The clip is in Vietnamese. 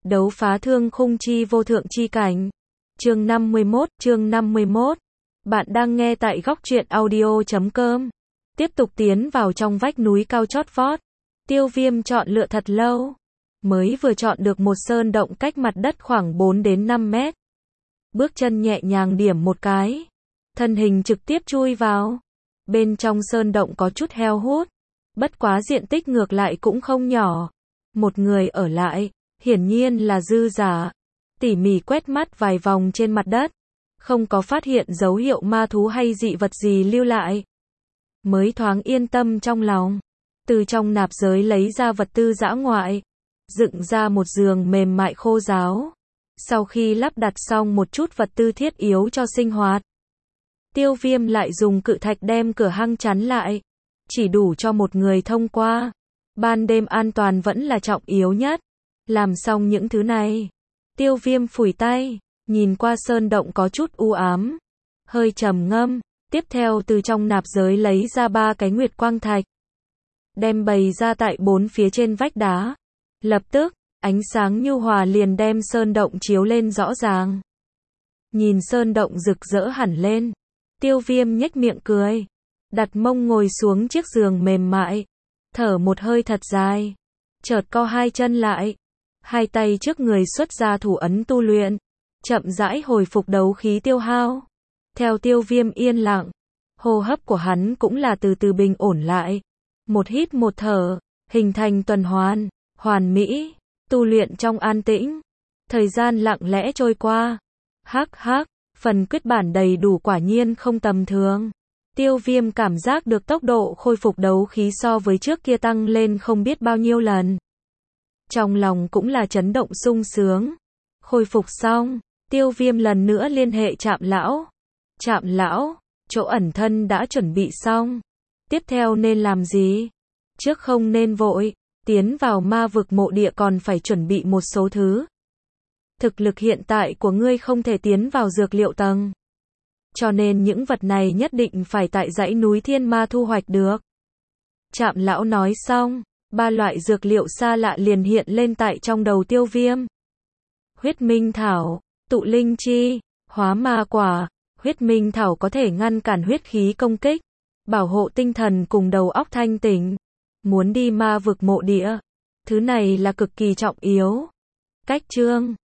Đấu phá thương khung chi vô thượng chi cảnh. Chương 51. Bạn đang nghe tại góc truyện audio.com. Tiếp tục tiến vào trong vách núi cao chót vót. Tiêu Viêm chọn lựa thật lâu. Mới vừa chọn được một sơn động cách mặt đất khoảng 4 đến 5 mét. Bước chân nhẹ nhàng điểm một cái. Thân hình trực tiếp chui vào. Bên trong sơn động có chút heo hút. Bất quá diện tích ngược lại cũng không nhỏ. Một người ở lại, hiển nhiên là dư giả. Tỉ mỉ quét mắt vài vòng trên mặt đất. Không có phát hiện dấu hiệu ma thú hay dị vật gì lưu lại. Mới thoáng yên tâm trong lòng. Từ trong nạp giới lấy ra vật tư dã ngoại. Dựng ra một giường mềm mại khô ráo. Sau khi lắp đặt xong một chút vật tư thiết yếu cho sinh hoạt. Tiêu Viêm lại dùng cự thạch đem cửa hang chắn lại. Chỉ đủ cho một người thông qua. Ban đêm an toàn vẫn là trọng yếu nhất. Làm xong những thứ này. Tiêu Viêm phủi tay. Nhìn qua sơn động có chút u ám. Hơi trầm ngâm. Tiếp theo từ trong nạp giới lấy ra 3 cái nguyệt quang thạch. Đem bày ra tại 4 phía trên vách đá. Lập tức, ánh sáng nhu hòa liền đem sơn động chiếu lên rõ ràng. Nhìn sơn động rực rỡ hẳn lên. Tiêu Viêm nhếch miệng cười. Đặt mông ngồi xuống chiếc giường mềm mại. Thở một hơi thật dài. Chợt co hai chân lại. Hai tay trước người xuất ra thủ ấn tu luyện. Chậm rãi hồi phục đấu khí tiêu hao. Theo Tiêu Viêm yên lặng. Hô hấp của hắn cũng là từ từ bình ổn lại. Một hít một thở. Hình thành tuần hoàn. Hoàn mỹ. Tu luyện trong an tĩnh. Thời gian lặng lẽ trôi qua. Hắc. Phần quyết bản đầy đủ quả nhiên không tầm thường. Tiêu Viêm cảm giác được tốc độ khôi phục đấu khí so với trước kia tăng lên không biết bao nhiêu lần. Trong lòng cũng là chấn động sung sướng. Khôi phục xong, Tiêu Viêm lần nữa liên hệ Trạm Lão. Trạm Lão, chỗ ẩn thân đã chuẩn bị xong. Tiếp theo nên làm gì? Trước không nên vội, tiến vào ma vực mộ địa còn phải chuẩn bị một số thứ. Thực lực hiện tại của ngươi không thể tiến vào dược liệu tầng. Cho nên những vật này nhất định phải tại dãy núi thiên ma thu hoạch được. Trạm Lão nói xong, 3 loại dược liệu xa lạ liền hiện lên tại trong đầu Tiêu Viêm. Huyết minh thảo, tụ linh chi, hóa ma quả. Huyết minh thảo có thể ngăn cản huyết khí công kích, bảo hộ tinh thần cùng đầu óc thanh tỉnh. Muốn đi ma vực mộ địa, thứ này là cực kỳ trọng yếu. Cách chương